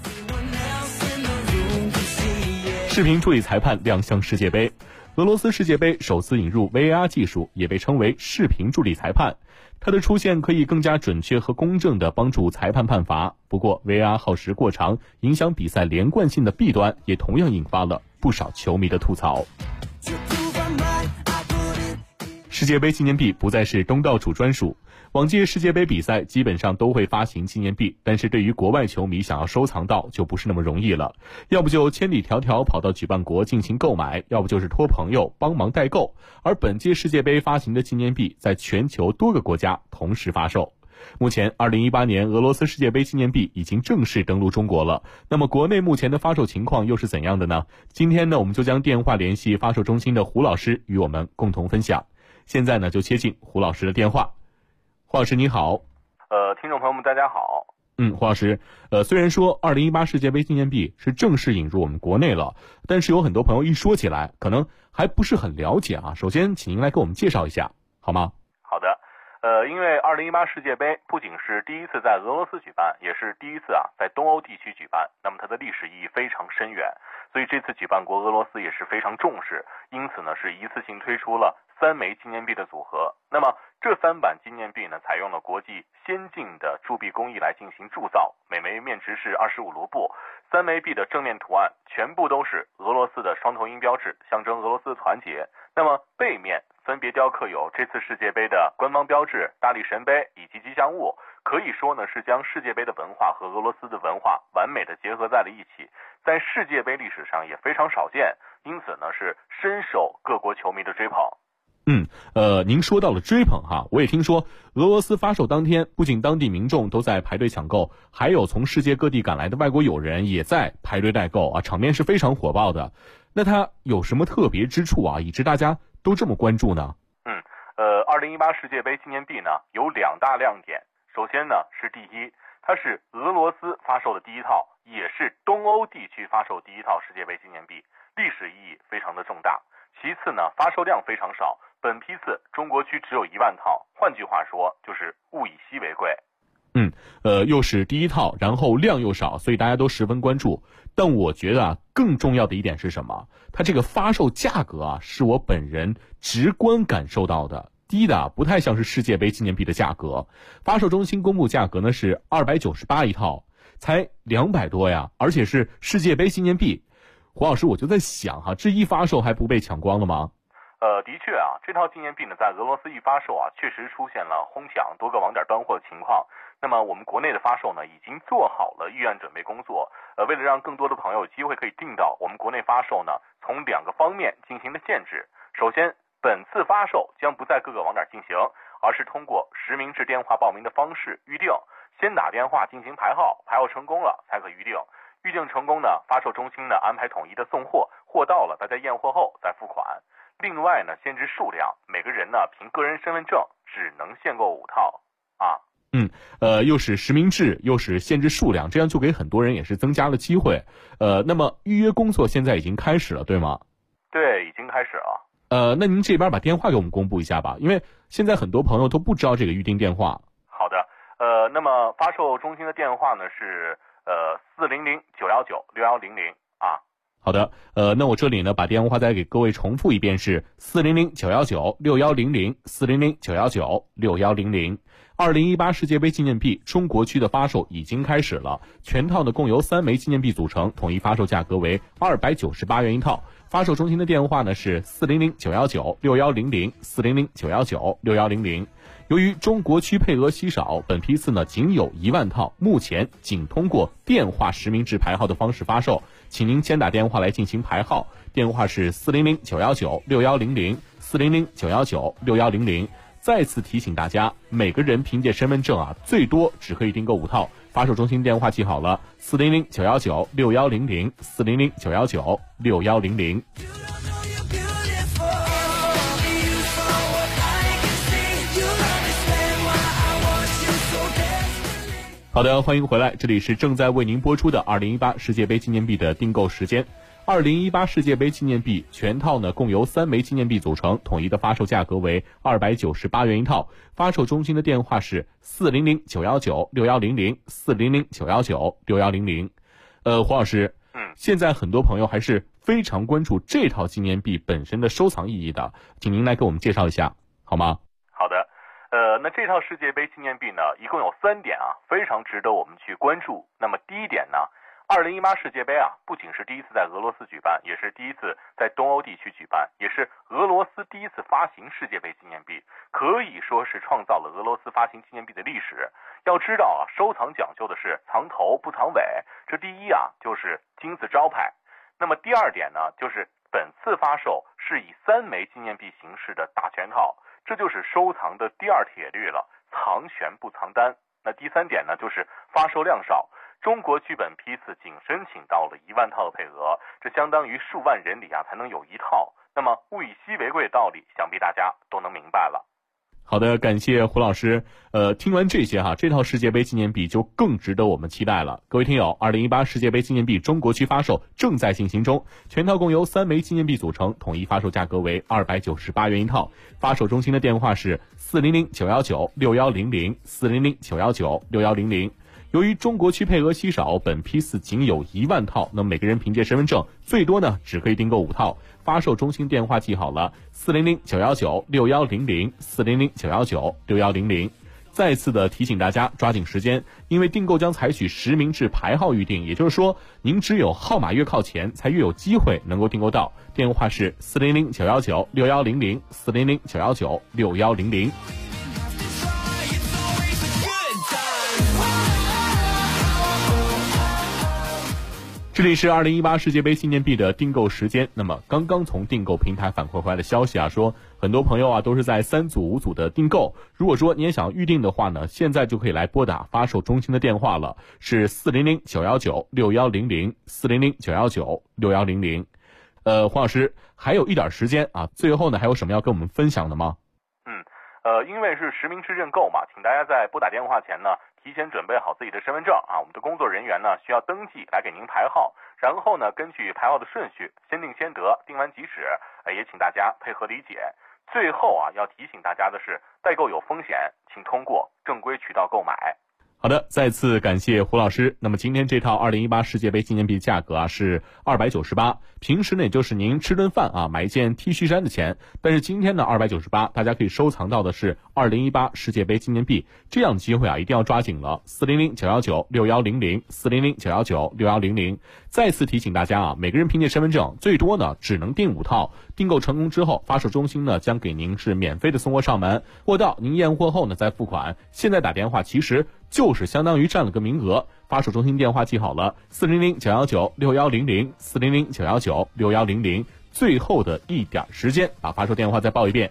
视频助理裁判亮相世界杯。俄罗斯世界杯首次引入 VAR 技术，也被称为视频助理裁判。它的出现可以更加准确和公正地帮助裁判判罚。不过 VAR 耗时过长，影响比赛连贯性的弊端也同样引发了不少球迷的吐槽。世界杯纪念币不再是东道主专属。往届世界杯比赛基本上都会发行纪念币，但是对于国外球迷想要收藏到就不是那么容易了，要不就千里迢迢跑到举办国进行购买，要不就是托朋友帮忙代购。而本届世界杯发行的纪念币在全球多个国家同时发售。目前2018年俄罗斯世界杯纪念币已经正式登陆中国了，那么国内目前的发售情况又是怎样的呢？今天呢，我们就将电话联系发售中心的胡老师与我们共同分享。现在呢，就接进胡老师的电话。胡老师你好。 听众朋友们大家好。 胡老师，虽然说2018世界杯纪念币是正式引入我们国内了，但是有很多朋友一说起来可能还不是很了解啊。首先请您来给我们介绍一下好吗？ 好的。因为2018世界杯不仅是第一次在俄罗斯举办，也是第一次在东欧地区举办，那么它的历史意义非常深远，所以这次举办国俄罗斯也是非常重视，因此呢是一次性推出了3枚纪念币的组合。那么这3版纪念币呢，采用了国际先进的铸币工艺来进行铸造，每枚面值是25卢布。3枚币的正面图案全部都是俄罗斯的双头鹰标志，象征俄罗斯的团结。那么背面分别雕刻有这次世界杯的官方标志、大力神杯以及吉祥物，可以说呢是将世界杯的文化和俄罗斯的文化完美的结合在了一起，在世界杯历史上也非常少见，因此呢是深受各国球迷的追捧。 您说到了追捧哈，我也听说俄罗斯发售当天，不仅当地民众都在排队抢购，还有从世界各地赶来的外国友人也在排队代购啊，场面是非常火爆的。那它有什么特别之处啊，以致大家都这么关注呢 ？2018世界杯纪念币呢有2大亮点。首先呢是第一，它是俄罗斯发售的第一套，也是东欧地区发售第一套世界杯纪念币，历史意义非常的重大。其次呢，发售量非常少， 本批次中国区只有1万套，换句话说就是物以稀为贵。 又是第一套，然后量又少，所以大家都十分关注。但我觉得更重要的一点是什么？它这个发售价格是我本人直观感受到的，低的不太像是世界杯纪念币的价格。发售中心公布价格呢是298一套，才200多呀，而且是世界杯纪念币。胡老师，我就在想这一发售还不被抢光了吗？ 的确这套纪念币呢，在俄罗斯一发售确实出现了哄抢，多个网点断货的情况。那么我们国内的发售呢，已经做好了预案准备工作。为了让更多的朋友有机会可以订到，我们国内发售呢，从2个方面进行了限制。首先，本次发售将不在各个网点进行，而是通过实名制电话报名的方式预定，先打电话进行排号，排号成功了才可预定。预定成功呢，发售中心呢安排统一的送货，货到了大家验货后再付款。另外呢，限制数量，每个人呢凭个人身份证只能限购5套又是实名制，又是限制数量，这样就给很多人也是增加了机会。那么预约工作现在已经开始了，对吗？ 对，已经开始了。 那您这边把电话给我们公布一下吧，因为现在很多朋友都不知道这个预订电话。 好的，那么发售中心的电话呢是400-919-6100 好的，那我这里呢把电话再给各位重复一遍，是400-919-6100 400-919-6100。2018世界杯纪念币中国区的发售已经开始了，全套呢共由3枚纪念币组成，统一发售价格为298元一套。发售中心的电话呢是400-919-6100 400-919-6100。由于中国区配额稀少，本批次呢仅有1万套，目前仅通过电话实名制排号的方式发售，请您先打电话来进行排号，电话是400-919-6100 400-919-6100。再次提醒大家，每个人凭借身份证最多只可以订购5套。发售中心电话记好了，400-919-6100 400-919-6100。好的，欢迎回来，这里是正在为您播出的2018世界杯纪念币的订购时间。2018世界杯纪念币全套呢共由3枚纪念币组成，统一的发售价格为298元一套。发售中心的电话是400-919-6100 400-919-6100。黄老师，现在很多朋友还是非常关注这套纪念币本身的收藏意义的，请您来给我们介绍一下好吗？ 好的，那这套世界杯纪念币呢，一共有3点非常值得我们去关注。那么第一点呢，2018世界杯不仅是第一次在俄罗斯举办，也是第一次在东欧地区举办，也是俄罗斯第一次发行世界杯纪念币，可以说是创造了俄罗斯发行纪念币的历史。要知道收藏讲究的是藏头不藏尾，这第一就是金字招牌。那么第二点呢，就是本次发售是以3枚纪念币形式的大全套，这就是收藏的第2铁律了，藏全不藏单。那第3点呢，就是发售量少。中国区本批次仅申请到了1万套的配额，这相当于数万人里才能有1套。那么物以稀为贵的道理，想必大家都能明白了。 好的，感谢胡老师。听完这些这套世界杯纪念币就更值得我们期待了。各位听友，2018世界杯纪念币中国区发售正在进行中，全套共由3枚纪念币组成，统一发售价格为298元一套。发售中心的电话是400-919-6100 400-919-6100。由于中国区配额稀少，本批次仅有1万套，那每个人凭借身份证最多呢只可以订购5套。发售中心电话记好了，400-919-6100 400-919-6100。再次的提醒大家抓紧时间，因为订购将采取实名制排号预订，也就是说您只有号码越靠前才越有机会能够订购到。电话是400-919-6100 400-919-6100。这里是2018世界杯纪念币的订购时间。那么刚刚从订购平台反馈回来的消息说很多朋友都是在3组5组的订购。如果说你也想预定的话呢，现在就可以来拨打发售中心的电话了，是400-919-6100 400-919-6100。黄老师还有一点时间最后呢还有什么要跟我们分享的吗？ 因为是实名制认购嘛，请大家在拨打电话前呢提前准备好自己的身份证我们的工作人员呢需要登记来给您排号，然后呢根据排号的顺序先定先得，定完即止，也请大家配合理解。 最后啊，要提醒大家的是，代购有风险，请通过正规渠道购买。 好的，再次感谢胡老师。那么今天这套2018世界杯纪念币价格啊是298，平时呢也就是您吃顿饭啊买一件 T 恤衫的钱，但是今天呢298，大家可以收藏到的是2018世界杯纪念币，这样的机会啊一定要抓紧了。400-919-6100，400-919-6100。再次提醒大家啊，每个人凭借身份证最多呢只能订5套，订购成功之后，发售中心呢将给您是免费的送货上门，货到您验货后呢再付款。现在打电话其实就是相当于占了个名额，发售中心电话记好了，400-919-6100，400-919-6100。最后的一点时间，把发售电话再报一遍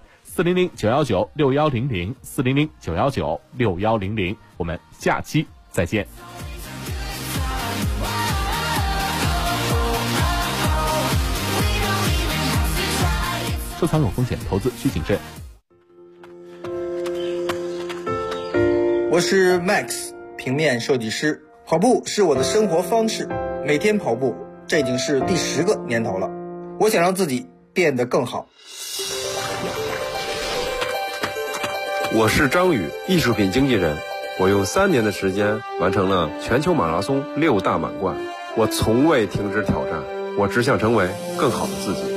，400-919-6100，400-919-6100。我们下期再见。收藏有风险，投资需谨慎。 我是 Max， 平面设计师。跑步是我的生活方式，每天跑步，这已经是第10个年头了。我想让自己变得更好。 我是张宇，艺术品经纪人。我用3年的时间完成了全球马拉松6大满贯。我从未停止挑战，我只想成为更好的自己。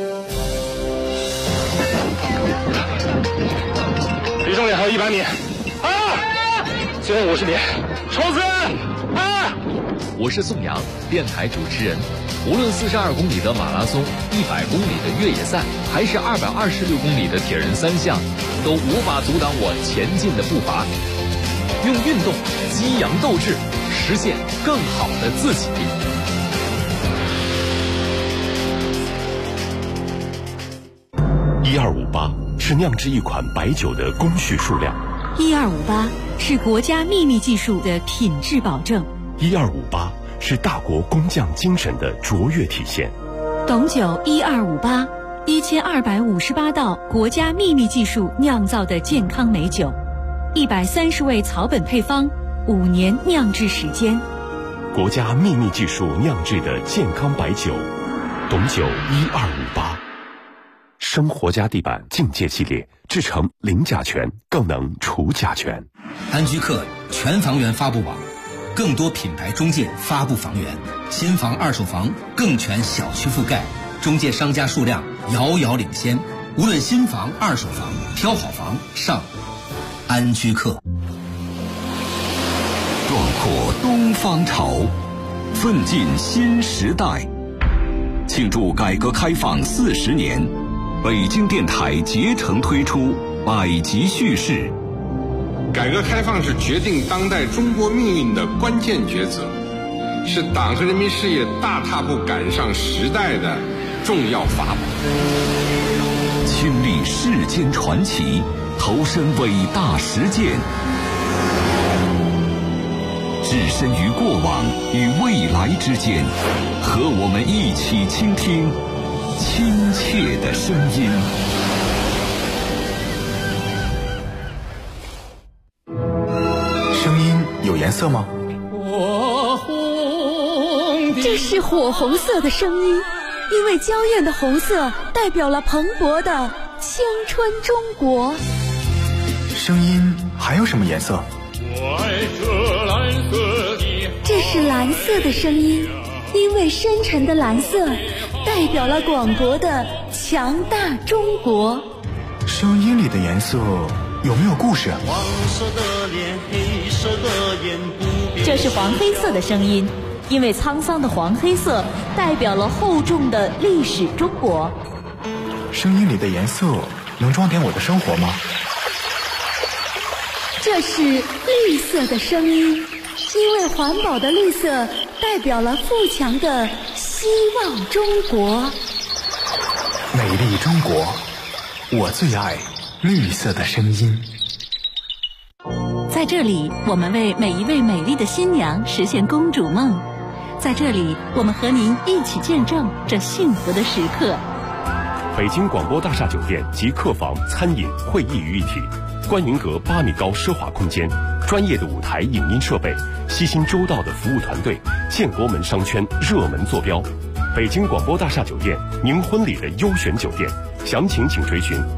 离终点还有100米。最后50米，冲刺！ 我是宋阳，电台主持人。无论42公里的马拉松、100公里的越野赛，还是226公里的铁人3项，都无法阻挡我前进的步伐。用运动激扬斗志，实现更好的自己。 1258是酿制一款白酒的工序数量。 1258是国家秘密技术的品质保证。 1258是大国工匠精神的卓越体现。 董酒1258，1258道国家秘密技术酿造的健康美酒，130味草本配方，5年酿制时间。 国家秘密技术酿制的健康白酒，董酒1258。生活家地板境界系列制成零甲醛，更能除甲醛。 安居客全房源发布网，更多品牌中介发布房源，新房二手房更全小区覆盖，中介商家数量遥遥领先。无论新房二手房，挑好房上安居客。 壮阔东方潮，奋进新时代。庆祝改革开放40年，北京电台竭诚推出百集叙事。 改革开放是决定当代中国命运的关键抉择，是党和人民事业大踏步赶上时代的重要法宝。 亲历世间传奇，投身伟大实践，置身于过往与未来之间，和我们一起倾听亲切的声音。 声音有颜色吗？ 这是火红色的声音，因为娇艳的红色代表了蓬勃的青春中国。 声音还有什么颜色？ 这是蓝色的声音，因为深沉的蓝色代表了广博的强大中国。 声音里的颜色有没有故事？ 黄色的脸，黑色的眼，不变。 这是黄黑色的声音，因为沧桑的黄黑色代表了厚重的历史中国。 声音里的颜色能装点我的生活吗？ 这是绿色的声音，因为环保的绿色代表了富强的希望中国。 美丽中国，我最爱绿色的声音。 在这里，我们为每一位美丽的新娘实现公主梦。在这里，我们和您一起见证这幸福的时刻。 北京广播大厦酒店集客房、餐饮、会议于一体，观云阁8米高奢华空间，专业的舞台影音设备，悉心周到的服务团队，建国门商圈热门坐标。北京广播大厦酒店，您婚礼的优选酒店，详情请垂询